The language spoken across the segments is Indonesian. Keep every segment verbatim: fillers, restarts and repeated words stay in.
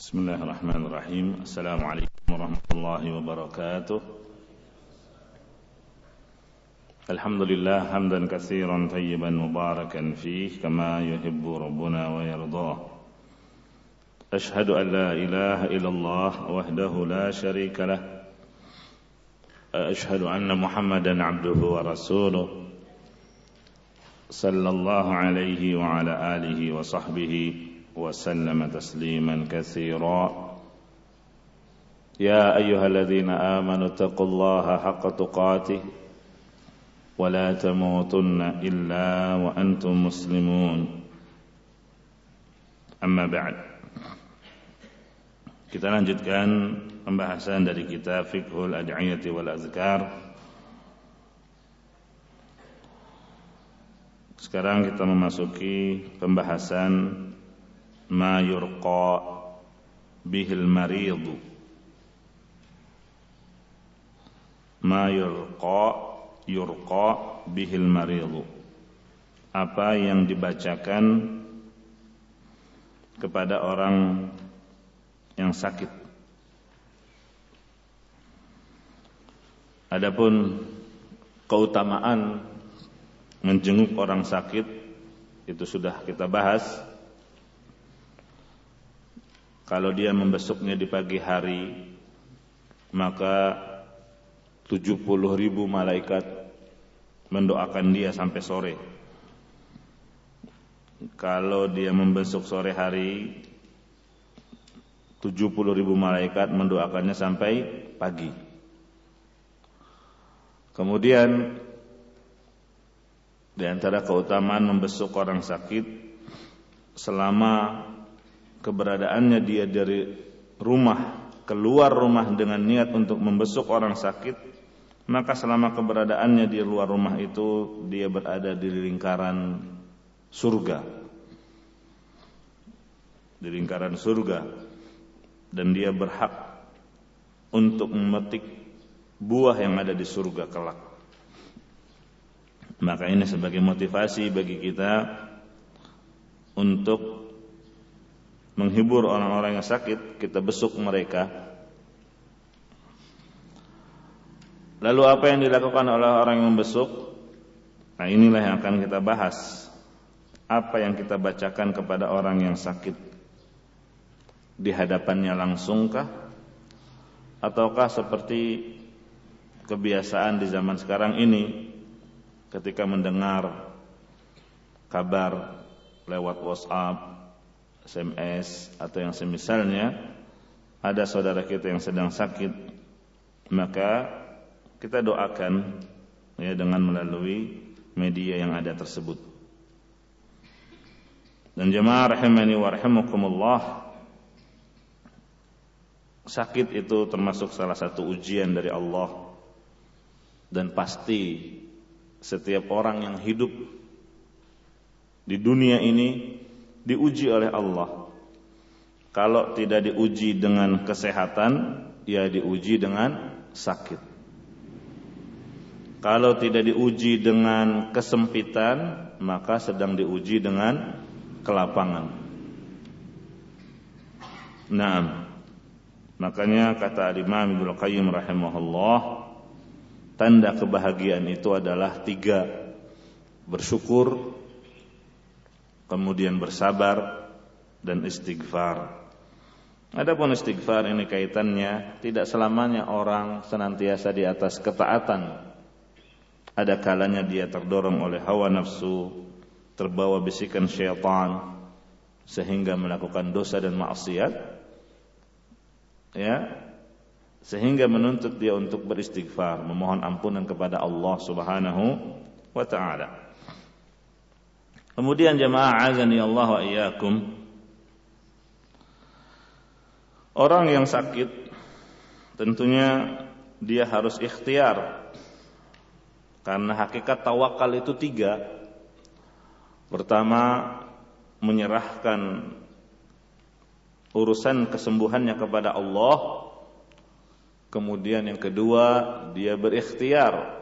Bismillahirrahmanirrahim. Assalamualaikum warahmatullahi wabarakatuh. Alhamdulillah hamdan katsiran tayyiban mubarakan fihi kama yuhibbu rabbuna wa yardah. Ashhadu an la ilaha illallah wahdahu la syarika lah. Ashhadu anna Muhammadan abduhu wa rasuluh. Sallallahu alaihi wa ala alihi wa sahbihi وسلم تسليما كثيرا يا أيها الذين آمنوا اتقوا الله حق تقاته ولا تموتن إلا وأنتم مسلمون أما بعد. Kita lanjutkan pembahasan dari kitab Fiqhul Ad'iyati wal Azkar. Sekarang kita memasuki pembahasan ma yurqa bihil maridu. Ma yurqa yurqa bihil maridu. Apa yang dibacakan kepada orang yang sakit. Adapun keutamaan menjenguk orang sakit itu sudah kita bahas. Kalau dia membesuknya di pagi hari, maka tujuh puluh ribu malaikat mendoakan dia sampai sore. Kalau dia membesuk sore hari, tujuh puluh ribu malaikat mendoakannya sampai pagi. Kemudian di antara keutamaan membesuk orang sakit, selama keberadaannya dia dari rumah keluar rumah dengan niat untuk membesuk orang sakit, maka selama keberadaannya di luar rumah itu dia berada di lingkaran surga, di lingkaran surga, dan dia berhak untuk memetik buah yang ada di surga kelak. Maka ini sebagai motivasi bagi kita untuk menghibur orang-orang yang sakit, kita besuk mereka. Lalu apa yang dilakukan oleh orang yang membesuk? Nah, inilah yang akan kita bahas. Apa yang kita bacakan kepada orang yang sakit? Di hadapannya langsungkah? Ataukah seperti kebiasaan di zaman sekarang ini, ketika mendengar kabar lewat WhatsApp, S M S atau yang semisalnya, ada saudara kita yang sedang sakit, maka kita doakan ya dengan melalui media yang ada tersebut. Dan jemaah rahimani wa rahimakumullah, sakit itu termasuk salah satu ujian dari Allah, dan pasti setiap orang yang hidup di dunia ini diuji oleh Allah. Kalau tidak diuji dengan kesehatan, ya diuji dengan sakit. Kalau tidak diuji dengan kesempitan, maka sedang diuji dengan kelapangan. Naam. Makanya kata Imam Ibnu Qayyim rahimahullah, tanda kebahagiaan itu adalah tiga: bersyukur, kemudian bersabar, dan istighfar. Adapun istighfar ini kaitannya tidak selamanya orang senantiasa di atas ketaatan. Ada kalanya dia terdorong oleh hawa nafsu, terbawa bisikan syaitan sehingga melakukan dosa dan maksiat, ya, sehingga menuntut dia untuk beristighfar, memohon ampunan kepada Allah Subhanahu wa taala. Kemudian jemaah azani Allah wa iyyakum, orang yang sakit tentunya dia harus ikhtiar, karena hakikat tawakal itu tiga. Pertama, menyerahkan urusan kesembuhannya kepada Allah. Kemudian yang kedua, dia berikhtiar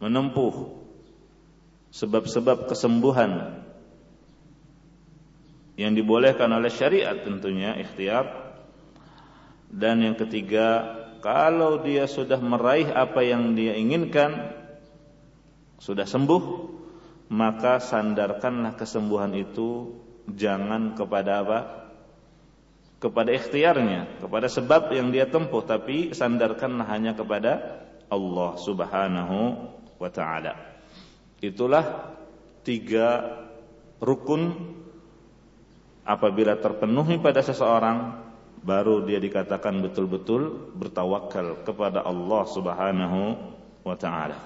menempuh sebab-sebab kesembuhan yang dibolehkan oleh syariat tentunya ikhtiar. Dan yang ketiga, kalau dia sudah meraih apa yang dia inginkan, sudah sembuh, maka sandarkanlah kesembuhan itu jangan kepada apa? Kepada ikhtiarnya, kepada sebab yang dia tempuh, tapi sandarkanlah hanya kepada Allah Subhanahu wa ta'ala. Itulah tiga rukun apabila terpenuhi pada seseorang, baru dia dikatakan betul-betul bertawakal kepada Allah Subhanahu wa ta'ala.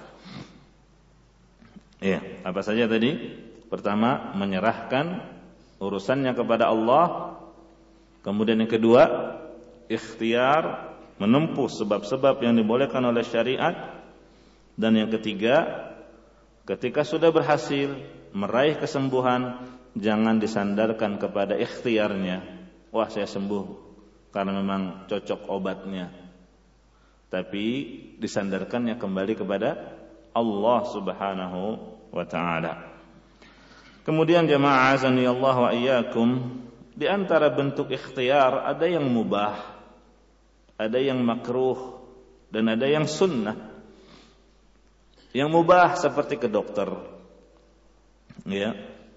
Ya, apa saja tadi? Pertama, menyerahkan urusannya kepada Allah. Kemudian yang kedua, ikhtiar, menempuh sebab-sebab yang dibolehkan oleh syariat. Dan yang ketiga, ketika sudah berhasil meraih kesembuhan, jangan disandarkan kepada ikhtiarnya. Wah, saya sembuh karena memang cocok obatnya. Tapi disandarkannya kembali kepada Allah Subhanahu wa ta'ala. Kemudian jamaah azani Allah wa iyyakum, di antara bentuk ikhtiar ada yang mubah, ada yang makruh, dan ada yang sunnah. Yang mubah seperti ke dokter, ya.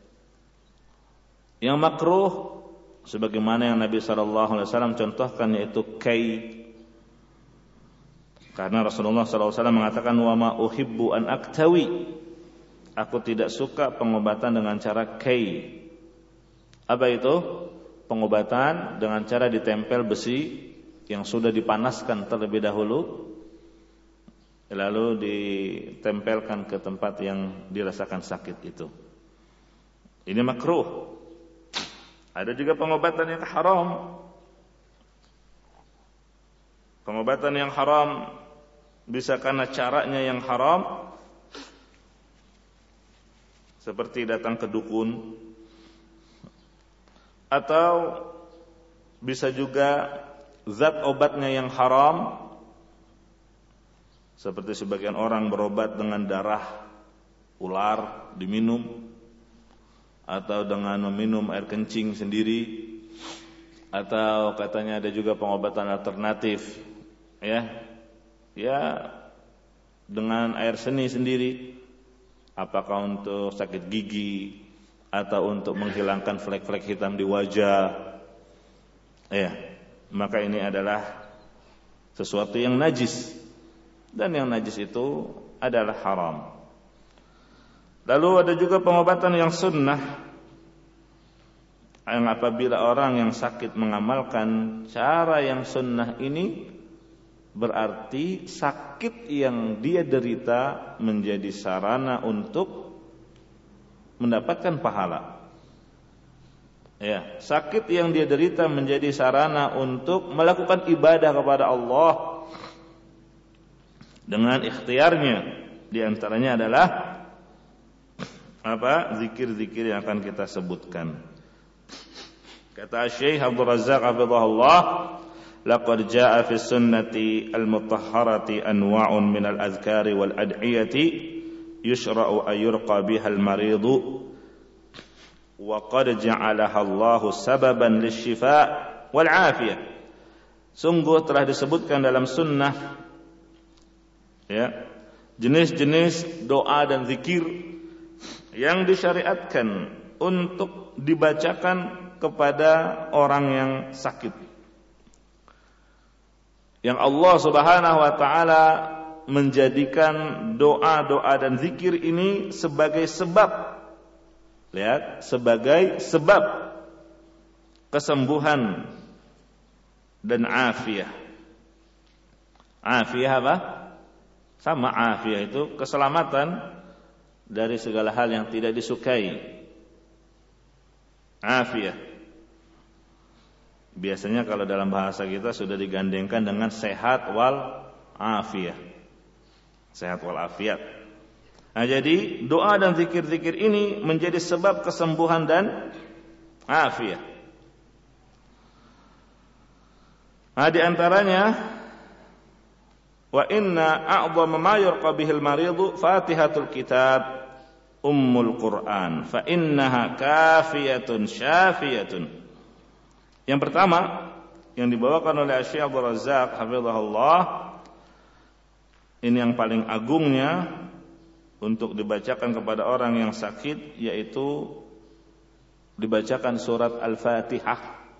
Yang makruh sebagaimana yang Nabi sallallahu alaihi wasallam contohkan, yaitu kai. Karena Rasulullah sallallahu alaihi wasallam mengatakan, wa ma uhibbu an aktawi, aku tidak suka pengobatan dengan cara kai. Apa itu? Pengobatan dengan cara ditempel besi yang sudah dipanaskan terlebih dahulu, lalu ditempelkan ke tempat yang dirasakan sakit itu. Ini makruh. Ada juga pengobatan yang haram. Pengobatan yang haram bisa karena caranya yang haram, seperti datang ke dukun, atau bisa juga zat obatnya yang haram, seperti sebagian orang berobat dengan darah ular diminum, atau dengan meminum air kencing sendiri, atau katanya ada juga pengobatan alternatif, ya, ya dengan air seni sendiri, apakah untuk sakit gigi atau untuk menghilangkan flek-flek hitam di wajah, ya, maka ini adalah sesuatu yang najis, dan yang najis itu adalah haram. Lalu ada juga pengobatan yang sunnah, yang apabila orang yang sakit mengamalkan cara yang sunnah ini, berarti sakit yang dia derita menjadi sarana untuk mendapatkan pahala. Ya, sakit yang dia derita menjadi sarana untuk melakukan ibadah kepada Allah dengan ikhtiarnya. Di antaranya adalah apa? Zikir-zikir yang akan kita sebutkan. Kata Syekh Abdul Razzaq hafizahullah, laqad jaa'a fi sunnati al-mutahharati anwa'un min al-adhkari wal ad'iyati yushra'u an yurqa biha al-maridu wa qad ja'alaha Allahu sababan lish-shifa' wal 'afiyah. Sungguh telah disebutkan dalam sunnah, ya, jenis-jenis doa dan zikir yang disyariatkan untuk dibacakan kepada orang yang sakit, yang Allah Subhanahu wa ta'ala menjadikan doa-doa dan zikir ini sebagai sebab, lihat, sebagai sebab kesembuhan dan afiyah. Afiyah apa? Sama, afiyah itu keselamatan dari segala hal yang tidak disukai. Afiyah biasanya kalau dalam bahasa kita sudah digandengkan dengan sehat wal afiyah, sehat wal afiat. Nah, jadi doa dan zikir-zikir ini menjadi sebab kesembuhan dan afiyah. Nah, di antaranya, wa inna a'dhama ma yurqa bihil maridu Fatihatul Kitab ummul Qur'an fa innaha kafiyatun syafiyatun. Yang pertama yang dibawakan oleh Syekh Abdul Razzaq hafizahullah, ini yang paling agungnya untuk dibacakan kepada orang yang sakit, yaitu dibacakan surat Al-Fatihah,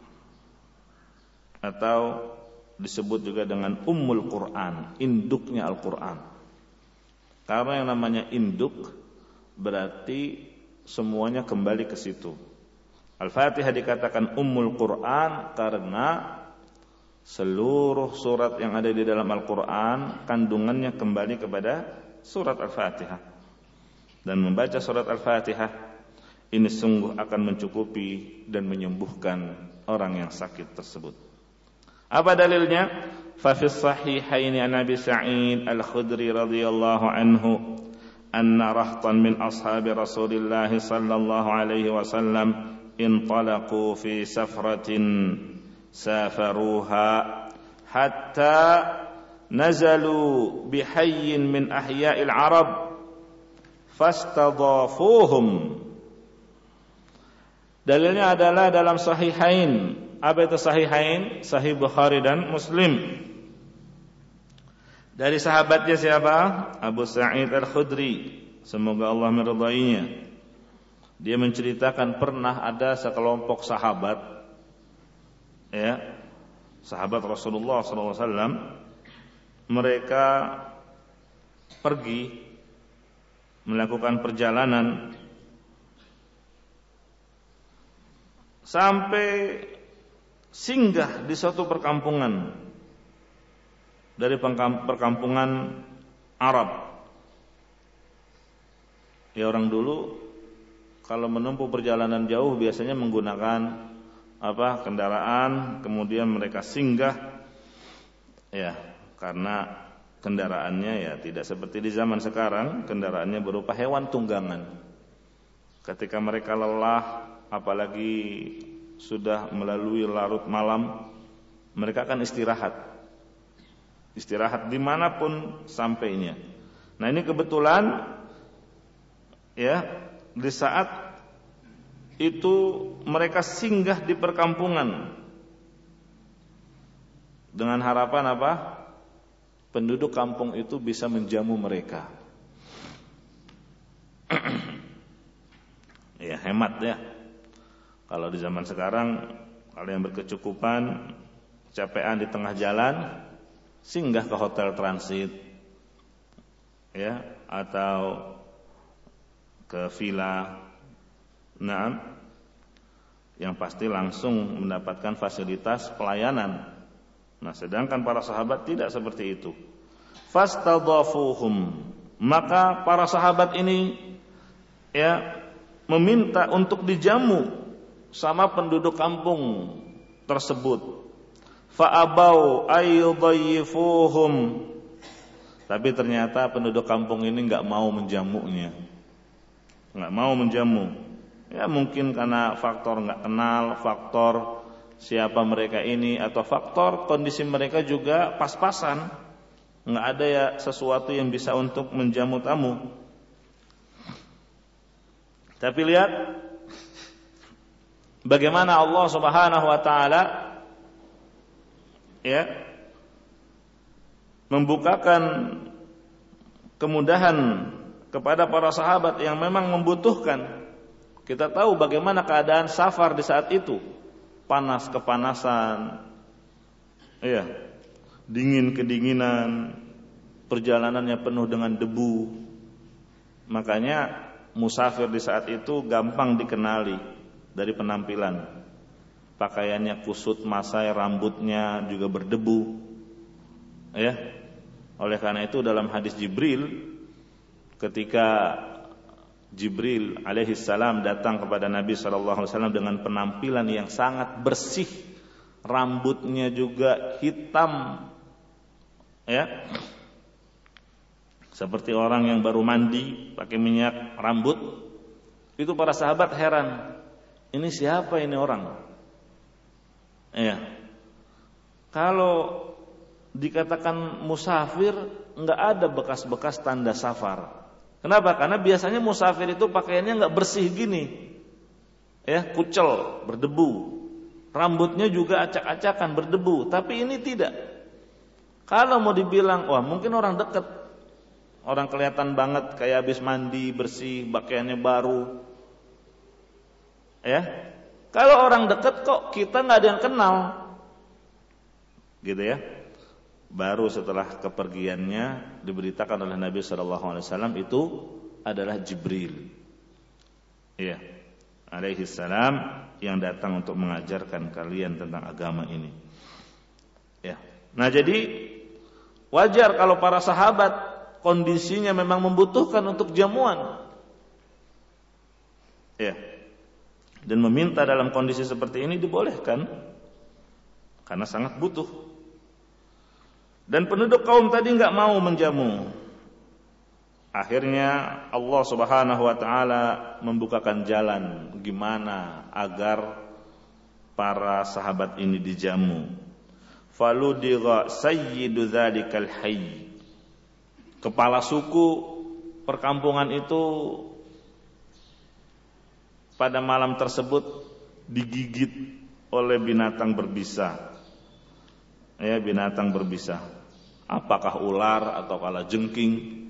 atau disebut juga dengan Ummul Quran, induknya Al-Quran. Karena yang namanya induk berarti semuanya kembali ke situ. Al-Fatihah dikatakan Ummul Quran karena seluruh surat yang ada di dalam Al-Quran kandungannya kembali kepada surat Al-Fatihah. Dan membaca surat Al-Fatihah ini sungguh akan mencukupi dan menyembuhkan orang yang sakit tersebut. Apa dalilnya? Fa fi sahihaini an Abi Sa'id Al-Khudri radhiyallahu anhu anna rahtan min ashabi Rasulillah sallallahu alaihi wasallam intalaqu fi safratin safaruha hatta nazalu bihayyin min ahya'il Arab fastadhafuhum. Dalilnya adalah dalam sahihain. Apa itu sahihain? Sahih Bukhari dan Muslim. Dari sahabatnya siapa? Abu Sa'id Al-Khudri, semoga Allah meridainya. Dia menceritakan pernah ada sekelompok sahabat, ya, sahabat Rasulullah sallallahu alaihi wasallam, mereka pergi melakukan perjalanan sampai singgah di suatu perkampungan dari perkampungan Arab. Ya, orang dulu kalau menempuh perjalanan jauh biasanya menggunakan apa? Kendaraan, kemudian mereka singgah, ya, karena kendaraannya ya tidak seperti di zaman sekarang, kendaraannya berupa hewan tunggangan. Ketika mereka lelah, apalagi sudah melalui larut malam, mereka akan istirahat. Istirahat dimanapun sampainya. Nah, ini kebetulan ya, di saat itu mereka singgah di perkampungan dengan harapan apa? Penduduk kampung itu bisa menjamu mereka. Ya, hemat ya. Kalau di zaman sekarang, kalau yang berkecukupan, capean di tengah jalan, singgah ke hotel transit, ya, atau ke villa, nah, yang pasti langsung mendapatkan fasilitas pelayanan. Nah, sedangkan para sahabat tidak seperti itu. Fastadhafuhum, maka para sahabat ini ya meminta untuk dijamu sama penduduk kampung tersebut. Fa'abau ayyudayyifuhum, tapi ternyata penduduk kampung ini enggak mau menjamunya, enggak mau menjamu. Ya, mungkin karena faktor enggak kenal, faktor siapa mereka ini, atau faktor kondisi mereka juga pas-pasan, enggak ada ya sesuatu yang bisa untuk menjamu tamu. Tapi lihat bagaimana Allah Subhanahu wa taala ya membukakan kemudahan kepada para sahabat yang memang membutuhkan. Kita tahu bagaimana keadaan safar di saat itu, panas kepanasan, ya, dingin kedinginan, perjalanannya penuh dengan debu. Makanya musafir di saat itu gampang dikenali dari penampilan. Pakaiannya kusut masai, rambutnya juga berdebu. Ya. Oleh karena itu dalam hadis Jibril, ketika Jibril alaihi salam datang kepada Nabi sallallahu alaihi wasallam dengan penampilan yang sangat bersih, rambutnya juga hitam, ya, seperti orang yang baru mandi pakai minyak rambut. Itu para sahabat heran, ini siapa ini orang? Ya, kalau dikatakan musafir, enggak ada bekas-bekas tanda safar. Kenapa? Karena biasanya musafir itu pakaiannya nggak bersih gini, ya, kucel, berdebu. Rambutnya juga acak-acakan, berdebu. Tapi ini tidak. Kalau mau dibilang, wah mungkin orang dekat, orang kelihatan banget kayak habis mandi, bersih, pakaiannya baru, ya. Kalau orang dekat kok kita nggak ada yang kenal, gitu ya. Baru setelah kepergiannya diberitakan oleh Nabi Shallallahu Alaihi Wasallam itu adalah Jibril, ya, alaihi salam, yang datang untuk mengajarkan kalian tentang agama ini. Ya. Nah jadi wajar kalau para sahabat kondisinya memang membutuhkan untuk jamuan, ya, dan meminta dalam kondisi seperti ini dibolehkan karena sangat butuh. Dan penduduk kaum tadi nggak mau menjamu. Akhirnya Allah Subhanahu wa taala membukakan jalan gimana agar para sahabat ini dijamu. Faludigha sayyidu dzalikal hayy. Kepala suku perkampungan itu pada malam tersebut digigit oleh binatang berbisa. Ya, binatang berbisa. Apakah ular atau kala jengking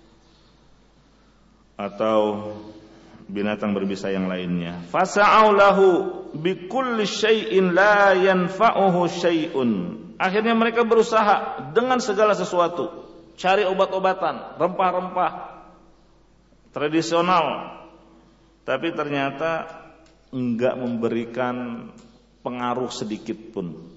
atau binatang berbisa yang lainnya. Fasa'au lahu bikulli syai'in la yanfa'uhu syai'un. Akhirnya mereka berusaha dengan segala sesuatu, cari obat-obatan, rempah-rempah tradisional, tapi ternyata enggak memberikan pengaruh sedikit pun.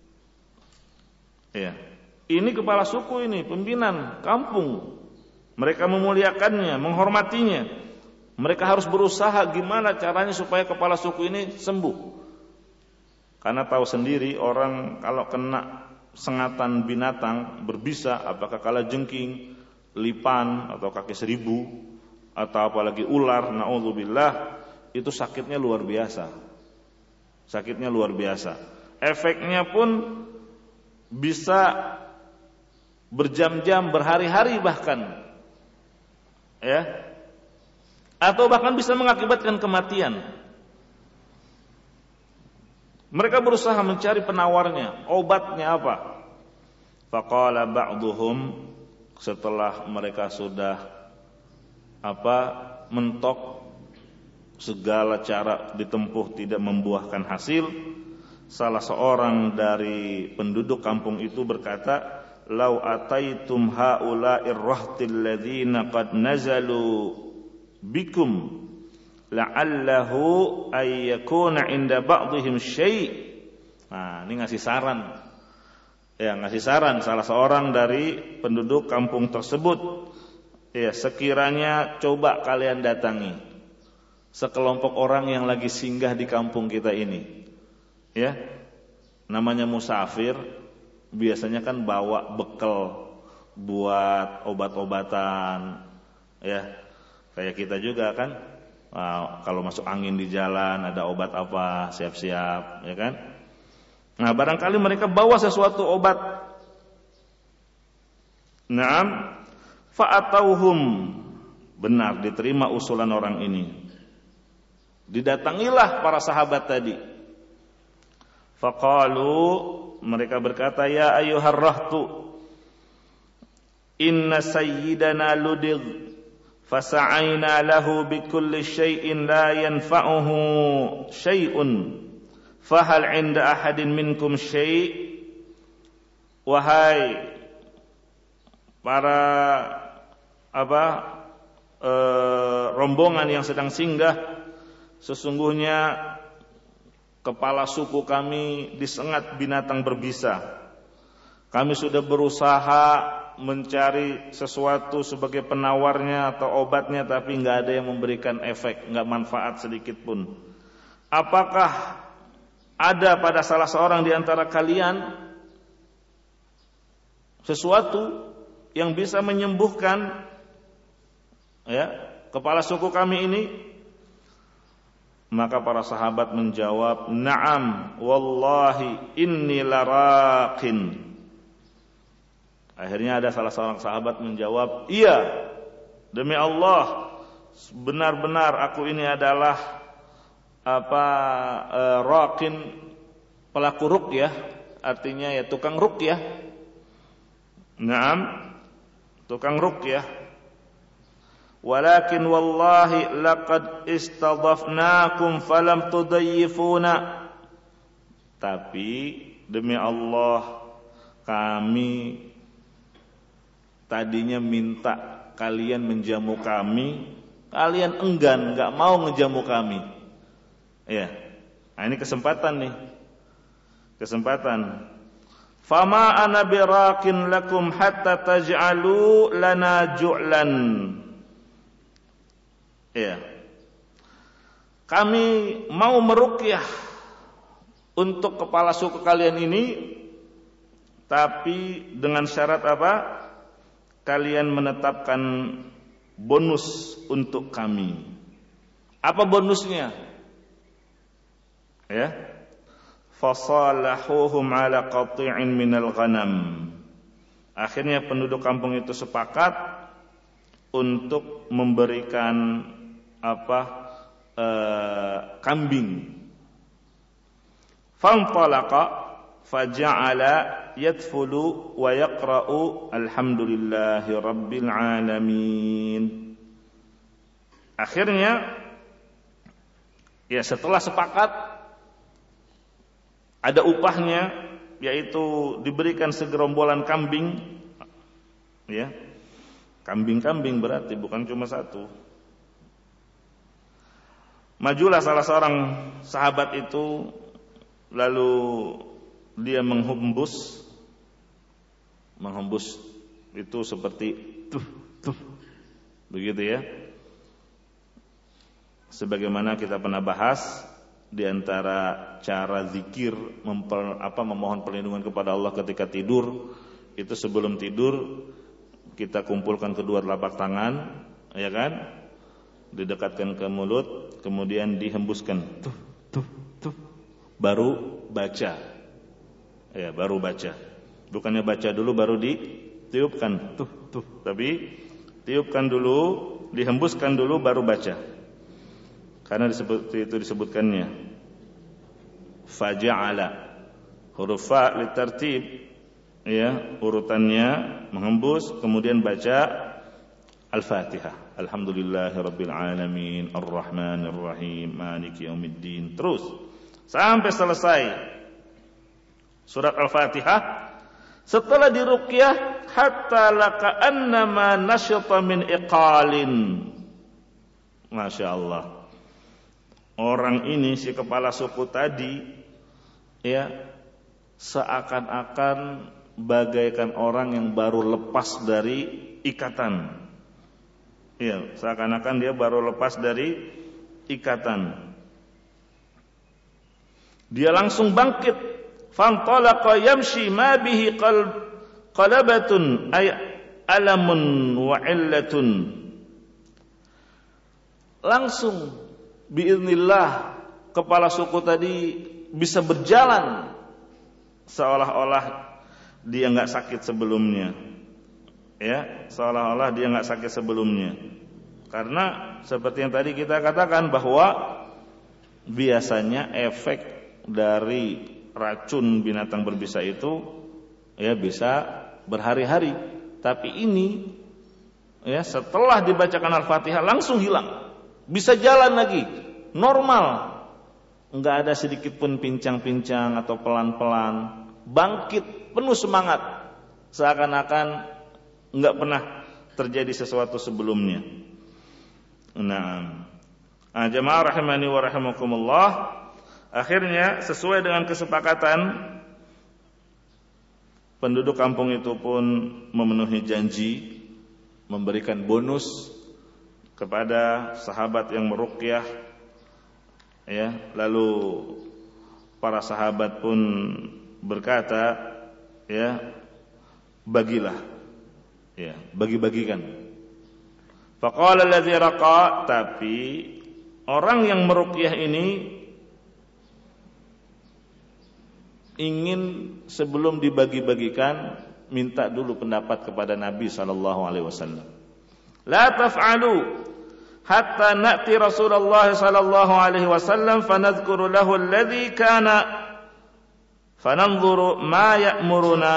Ya. Ini kepala suku ini, pimpinan kampung. Mereka memuliakannya, menghormatinya. Mereka harus berusaha gimana caranya supaya kepala suku ini sembuh. Karena tahu sendiri orang kalau kena sengatan binatang berbisa, apakah kala jengking, lipan atau kaki seribu atau apalagi ular, naudzubillah, itu sakitnya luar biasa. Sakitnya luar biasa. Efeknya pun bisa berjam-jam, berhari-hari bahkan, ya, atau bahkan bisa mengakibatkan kematian. Mereka berusaha mencari penawarnya, obatnya apa. Faqala ba'duhum, setelah mereka sudah apa mentok segala cara ditempuh tidak membuahkan hasil, salah seorang dari penduduk kampung itu berkata, "Lau ataitum haula'ir rahtil ladzina qad nazalu bikum la'allahu ay yakuna 'inda ba'dihim syai'." Nah, ini ngasih saran. Ya, ngasih saran salah seorang dari penduduk kampung tersebut. Ya, sekiranya coba kalian datangi sekelompok orang yang lagi singgah di kampung kita ini. Ya. Namanya musafir, biasanya kan bawa bekal buat obat-obatan, ya. Kayak kita juga kan, nah, kalau masuk angin di jalan ada obat apa, siap-siap, ya kan. Nah, barangkali mereka bawa sesuatu obat. Naam, fa'atauhum, benar diterima usulan orang ini. Didatangilah para sahabat tadi. Faqalu, mereka berkata, "Ya ayyuhar rahtu, inna sayyidana ludig fasa'ayna lahu bikulli syai'in la yanfa'uhu syai'un fahal 'inda ahadin minkum syai'." Wahai para apa e, rombongan yang sedang singgah, sesungguhnya kepala suku kami disengat binatang berbisa. Kami sudah berusaha mencari sesuatu sebagai penawarnya atau obatnya, tapi nggak ada yang memberikan efek, nggak manfaat sedikit pun. Apakah ada pada salah seorang di antara kalian sesuatu yang bisa menyembuhkan, ya, kepala suku kami ini? Maka para sahabat menjawab, "Na'am, wallahi inni laraqin." Akhirnya ada salah seorang sahabat menjawab, "Iya, demi Allah, benar-benar aku ini adalah apa e, raqin, pelaku ruqyah, artinya ya tukang ruqyah. Naam, tukang ruqyah. Walakin wallahi laqad istadhafnakum falam tudayyifuna. Tapi demi Allah, kami tadinya minta kalian menjamu kami, kalian enggan, enggak mau ngejamu kami. Ya. Nah, ini kesempatan nih. Kesempatan. Fama ana biraqin lakum hatta taj'alu lana ju'lan. Ya. Kami mau meruqyah untuk kepala suku kalian ini, tapi dengan syarat apa? Kalian menetapkan bonus untuk kami. Apa bonusnya? Ya. Fasalahuhum ala qati'in minal ghanam. Akhirnya penduduk kampung itu sepakat untuk memberikan apa? Eh, kambing. Fantalaqa faja'ala yadfulu wa yaqra'u alhamdulillahi rabbil alamin. Akhirnya ya setelah sepakat ada upahnya, yaitu diberikan segerombolan kambing. Ya. Kambing-kambing berarti bukan cuma satu. Majulah salah seorang sahabat itu, lalu dia menghembus, menghembus itu seperti tuh tuh, begitu ya. Sebagaimana kita pernah bahas di antara cara zikir memper, apa, memohon perlindungan kepada Allah ketika tidur, itu sebelum tidur kita kumpulkan kedua telapak tangan, ya kan, didekatkan ke mulut, kemudian dihembuskan, tuh tuh tuh, baru baca. Ya, baru baca. Bukannya baca dulu baru ditiupkan, tuh tuh, tapi tiupkan dulu, dihembuskan dulu baru baca. Karena disebut itu disebutkannya faja'ala, huruf fa litartib, ya, urutannya menghembus, kemudian baca Al-Fatihah. Alhamdulillahirabbil alamin, arrahmanir rahim, maliki yaumiddin. Terus sampai selesai surat Al-Fatihah. Setelah diruqyah, hatta laka annama nasyata min iqalin. Masya Allah. Orang ini, si kepala suku tadi, ya, seakan-akan bagaikan orang yang baru lepas dari ikatan. Ya, seakan-akan dia baru lepas dari ikatan. Dia langsung bangkit. Fantalaqa yamshi ma bihi qalb qalabatun ay alamun wa illatun. Langsung biiznillah kepala suku tadi bisa berjalan seolah-olah dia enggak sakit sebelumnya. Ya, seolah-olah dia enggak sakit sebelumnya. Karena seperti yang tadi kita katakan bahwa biasanya efek dari racun binatang berbisa itu ya bisa berhari-hari, tapi ini ya setelah dibacakan Al-Fatihah langsung hilang, bisa jalan lagi normal, enggak ada sedikit pun pincang-pincang atau pelan-pelan, bangkit penuh semangat, seakan-akan enggak pernah terjadi sesuatu sebelumnya. Nah, nah jemaah rahimani wa rahimakumullah, akhirnya sesuai dengan kesepakatan, penduduk kampung itu pun memenuhi janji memberikan bonus kepada sahabat yang meruqyah, ya. Lalu para sahabat pun berkata, ya, bagilah, ya, bagi-bagikan. Faqala allazi raqa, tapi orang yang meruqyah ini ingin sebelum dibagi-bagikan minta dulu pendapat kepada Nabi sallallahu alaihi wasallam. la taf'alu hatta na'ti Rasulullah sallallahu alaihi wasallam fanadhkuru lahu alladhi kana fananzuru ma ya'muruna.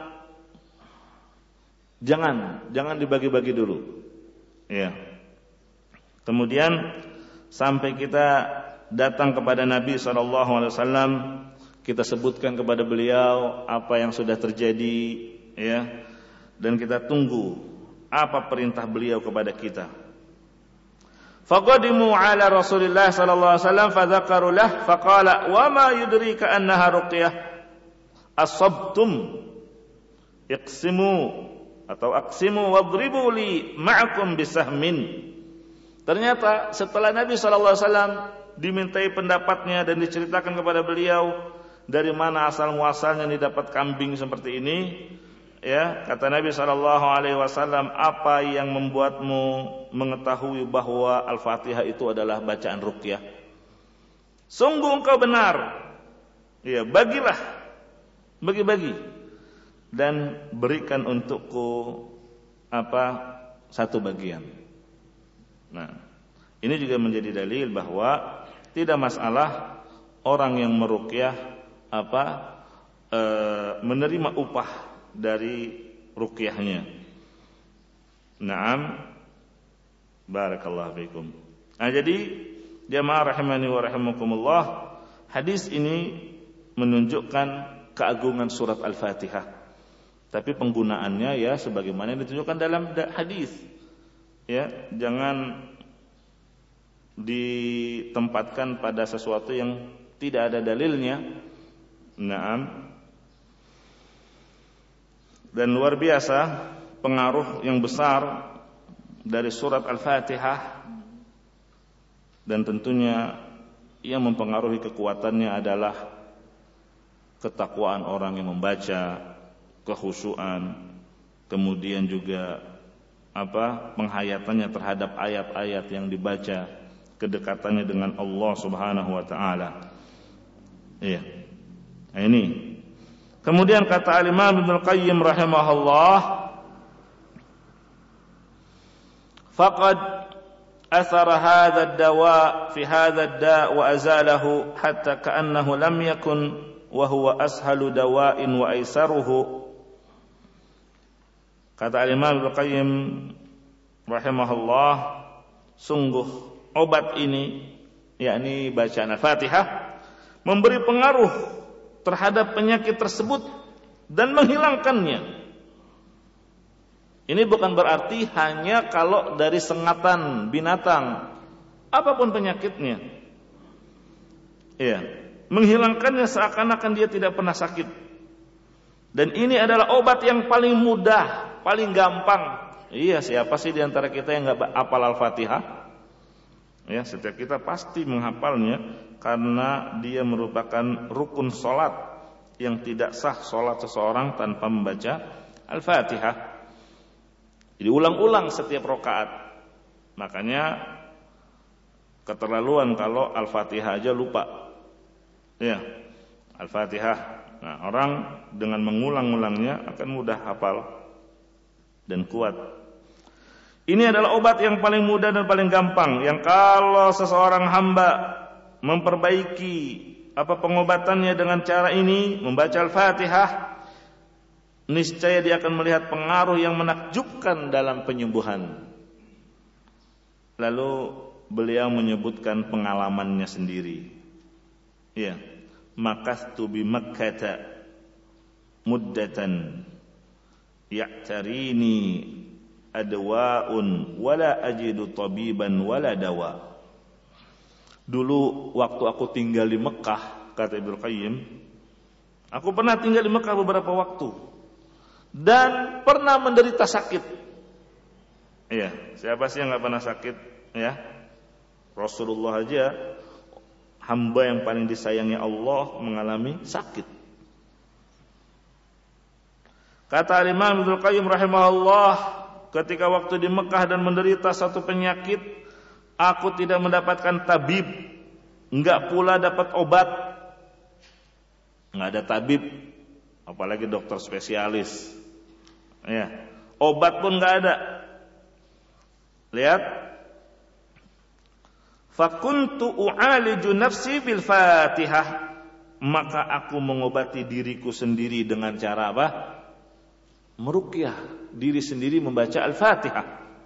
Jangan, jangan dibagi-bagi dulu. Ya. Kemudian sampai kita datang kepada Nabi sallallahu alaihi wasallam, kita sebutkan kepada beliau apa yang sudah terjadi, ya. Dan kita tunggu apa perintah beliau kepada kita. Faqadimu ala Rasulillah sallallahu alaihi wasallam fadzakaru lah faqala wa ma yudrika annaha ruqyah asabtum iqsimu atau aqsimu wadribu li ma'akum bisahmin. Ternyata setelah Nabi sallallahu alaihi wasallam dimintai pendapatnya dan diceritakan kepada beliau dari mana asal muasalnya didapat kambing seperti ini, ya, kata Nabi sallallahu alaihi wasallam, apa yang membuatmu mengetahui bahwa Al-Fatihah itu adalah bacaan ruqyah? Sungguh engkau benar. Ya, bagilah, bagi-bagi dan berikan untukku apa satu bagian. Nah, ini juga menjadi dalil bahwa tidak masalah orang yang meruqyah apa e, menerima upah dari ruqyahnya. Naam, barakallahu fikum. Nah, jadi jamaah rahimani wa rahimakumullah, hadis ini menunjukkan keagungan surat Al-Fatihah. Tapi penggunaannya ya sebagaimana yang ditunjukkan dalam hadis. Ya, jangan ditempatkan pada sesuatu yang tidak ada dalilnya. Naam. Dan luar biasa pengaruh yang besar dari surat Al-Fatihah, dan tentunya yang mempengaruhi kekuatannya adalah ketakwaan orang yang membaca, kekhusyuan, kemudian juga apa penghayatannya terhadap ayat-ayat yang dibaca, kedekatannya dengan Allah Subhanahu wa taala. Iya. Nah, ini. Kemudian kata Al-Imam Ibnu Qayyim rahimahullah, faqad athara hadha ad-dawa fi hadha ad-da' wa azalahu hatta ka'annahu lam yakun wa huwa ashalu dawa'in wa aisaruhu. Kata Al-Imam Ibnu Qayyim rahimahullah, sungguh obat ini, yakni bacaan Al-Fatihah, memberi pengaruh terhadap penyakit tersebut dan menghilangkannya. Ini bukan berarti hanya kalau dari sengatan binatang, apapun penyakitnya. Iya, menghilangkannya seakan-akan dia tidak pernah sakit. Dan ini adalah obat yang paling mudah, paling gampang. Iya, siapa sih di antara kita yang enggak hafal Al-Fatihah? Ya, setiap kita pasti menghafalnya karena dia merupakan rukun salat yang tidak sah salat seseorang tanpa membaca Al-Fatihah. Jadi ulang-ulang setiap rakaat. Makanya keterlaluan kalau Al-Fatihah aja lupa. Ya, Al-Fatihah. Nah, orang dengan mengulang-ulangnya akan mudah hafal dan kuat. Ini adalah obat yang paling mudah dan paling gampang, yang kalau seseorang hamba memperbaiki apa pengobatannya dengan cara ini, membaca Al-Fatihah, niscaya dia akan melihat pengaruh yang menakjubkan dalam penyembuhan. Lalu beliau menyebutkan pengalamannya sendiri. Ya, makastu bi Makkah muddatan ya'tarini adwa'un wala ajidu tabiban wala dawa. Dulu waktu aku tinggal di Mekah, kata Ibnu Qayyim, aku pernah tinggal di Mekah beberapa waktu dan pernah menderita sakit. Iya, siapa sih yang enggak pernah sakit, ya? Rasulullah aja, hamba yang paling disayangi Allah, mengalami sakit. Kata Imam Ibnu Qayyim rahimahullah, ketika waktu di Mekah dan menderita satu penyakit, aku tidak mendapatkan tabib, enggak pula dapat obat. Enggak ada tabib, apalagi dokter spesialis. Ya, obat pun enggak ada. Lihat. Fakuntu u'aliju nafsi bil Fatihah. Maka aku mengobati diriku sendiri dengan cara apa? Meruqyah diri sendiri membaca Al-Fatihah.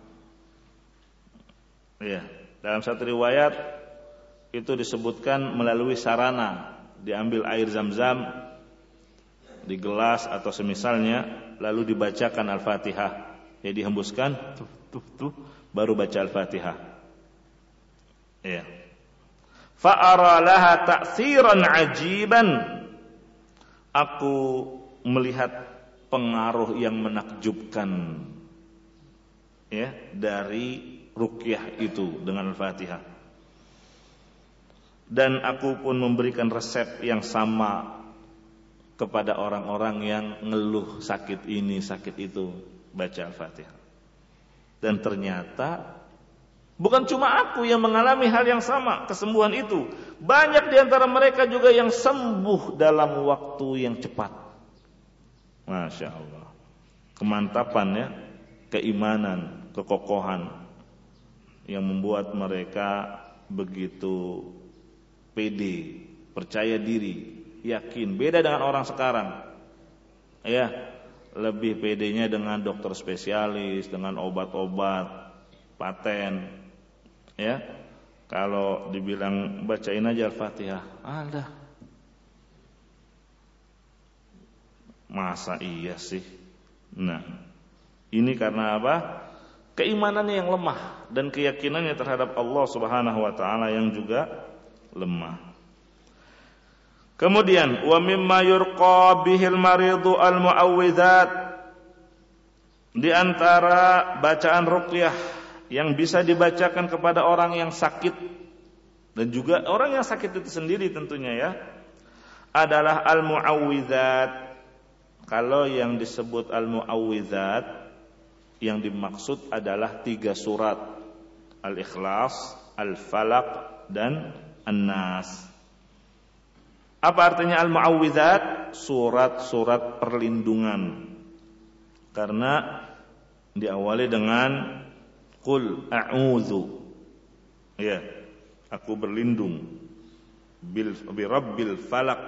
Ya, dalam satu riwayat itu disebutkan melalui sarana, diambil air Zam-Zam di gelas atau semisalnya, lalu dibacakan Al-Fatihah. Ya, dihembuskan, tuh, tuh, tuh, baru baca Al-Fatihah. Ya. Fa'ara laha ta'tsiran 'ajiban. Aku melihat pengaruh yang menakjubkan, ya, dari ruqyah itu dengan Al-Fatihah. Dan aku pun memberikan resep yang sama kepada orang-orang yang ngeluh sakit ini, sakit itu, baca Al-Fatihah. Dan ternyata bukan cuma aku yang mengalami hal yang sama, kesembuhan itu. Banyak di antara mereka juga yang sembuh dalam waktu yang cepat. Masya Allah. Kemantapan ya, keimanan, kekokohan yang membuat mereka begitu pede, percaya diri, yakin. Beda dengan orang sekarang. Ya, lebih pedenya dengan dokter spesialis, dengan obat-obat paten. Ya, kalau dibilang bacain aja Al-Fatihah, ada. Masa iya sih? Nah, ini karena apa? Keimanannya yang lemah dan keyakinannya terhadap Allah Subhanahu wa taala yang juga lemah. Kemudian, wa mimma yurqa bihil maridu al-mu'awwidzat. Di antara bacaan ruqyah yang bisa dibacakan kepada orang yang sakit dan juga orang yang sakit itu sendiri tentunya ya, adalah al-mu'awwidzat. Kalau yang disebut al-mu'awwidzat, yang dimaksud adalah tiga surat, Al-Ikhlas, Al-Falaq, dan An-Nas. Apa artinya al-mu'awwidzat? Surat-surat perlindungan. Karena diawali dengan Qul a'udzu. Ya, aku berlindung bil bi rabbil falaq,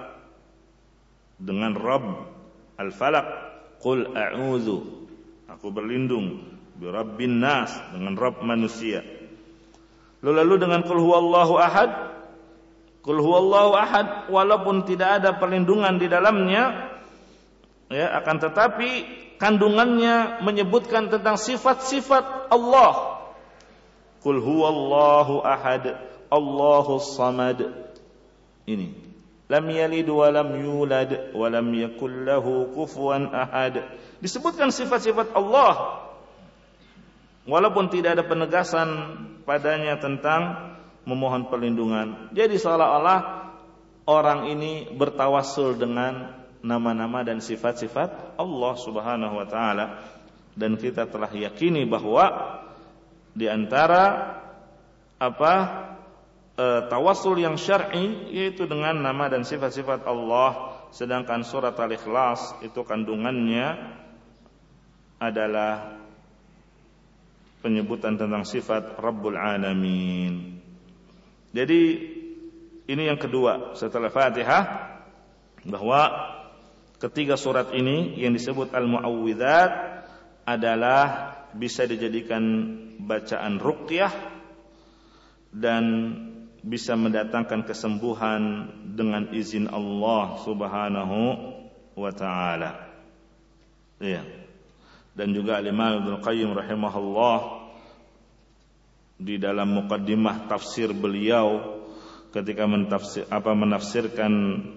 dengan Rabb al-falaq. Qul a'udzu, aku berlindung bi rabbin nas, dengan Rabb manusia. Lalu dengan Qul huwallahu ahad. Qul huwallahu ahad, walaupun tidak ada perlindungan di dalamnya, ya, akan tetapi kandungannya menyebutkan tentang sifat-sifat Allah. Qul huwallahu ahad, Allahus samad. Ini, lam yalid wa lam yulad wa lam yakul lahu kufuwan ahad. Disebutkan sifat-sifat Allah walaupun tidak ada penegasan padanya tentang memohon perlindungan. Jadi seolah-olah orang ini bertawassul dengan nama-nama dan sifat-sifat Allah Subhanahu wa taala, dan kita telah yakini bahwa di antara apa e, tawassul yang syar'i yaitu dengan nama dan sifat-sifat Allah, sedangkan surat Al-Ikhlas itu kandungannya adalah penyebutan tentang sifat Rabbul Alamin. Jadi ini yang kedua setelah Fatihah, bahwa ketiga surat ini yang disebut al-mu'awwidzat adalah bisa dijadikan bacaan ruqyah dan bisa mendatangkan kesembuhan dengan izin Allah Subhanahu wa taala. Ya. Dan juga Al-Imam Ibnu Qayyim rahimahullah di dalam muqaddimah tafsir beliau ketika mentafsir apa menafsirkan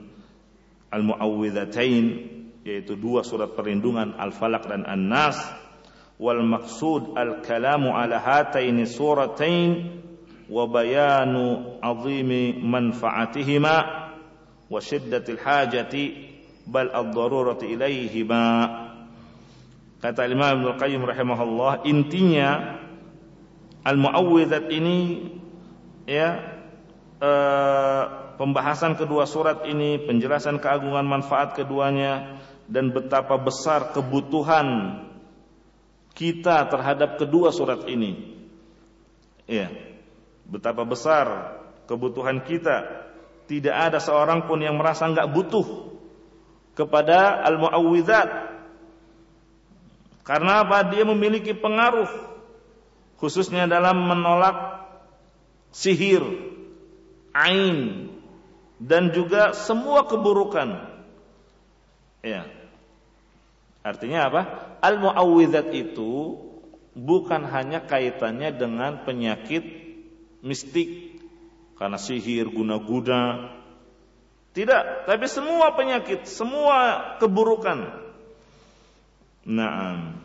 al-mu'awwidzatain, yaitu dua surat perlindungan Al-Falaq dan An-Nas, wal maqsud al-kalamu ala hataini suratain wa bayanu 'azimi manfa'atihima wa shiddatil hajati bal ad-darurati ilaihima. Kata Imam Ibnu Qayyim rahimahullah, intinya al-mu'awwidzat ini ya eh, pembahasan kedua surat ini, penjelasan keagungan manfaat keduanya dan betapa besar kebutuhan kita terhadap kedua surat ini. Ya, betapa besar kebutuhan kita. Tidak ada seorang pun yang merasa enggak butuh kepada al-mu'awwidzat. Karena apa? Dia memiliki pengaruh khususnya dalam menolak sihir, ain, dan juga semua keburukan. Ya. Artinya apa? Al-mu'awwidzat itu bukan hanya kaitannya dengan penyakit mistik karena sihir, guna-guna. Tidak, tapi semua penyakit, semua keburukan. Naam.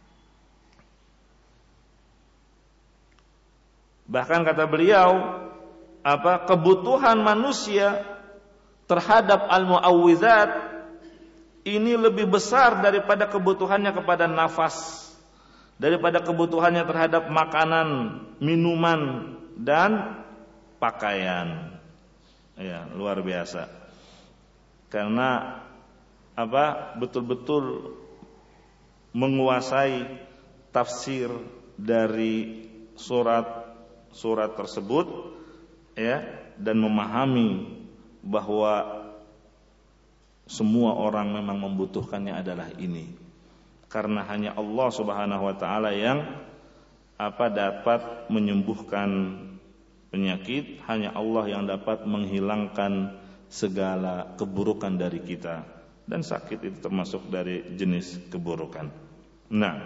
Bahkan kata beliau, apa kebutuhan manusia terhadap al-mu'awwidzat ini lebih besar daripada kebutuhannya kepada nafas, daripada kebutuhannya terhadap makanan, minuman, dan pakaian. Ya, luar biasa. Karena apa? Betul-betul menguasai tafsir dari surat-surat tersebut, ya, dan memahami bahwa semua orang memang membutuhkannya adalah ini. Karena hanya Allah Subhanahu wa taala yang apa dapat menyembuhkan penyakit, hanya Allah yang dapat menghilangkan segala keburukan dari kita, dan sakit itu termasuk dari jenis keburukan. Nah,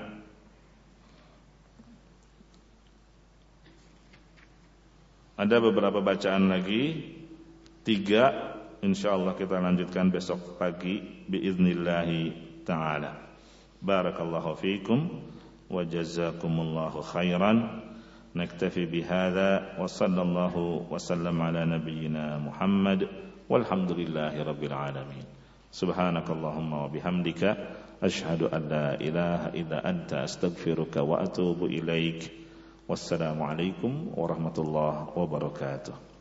ada beberapa bacaan lagi, tiga, insyaallah kita lanjutkan besok pagi biiznillah taala. Barakallahu fiikum wa jazakumullahu khairan. نكتفي بهذا وصلى الله وسلم على نبينا محمد والحمد لله رب العالمين. سبحانك اللهم وبحمدك أشهد أن لا إله إلا أنت أستغفرك وأتوب إليك. والسلام عليكم ورحمة الله وبركاته.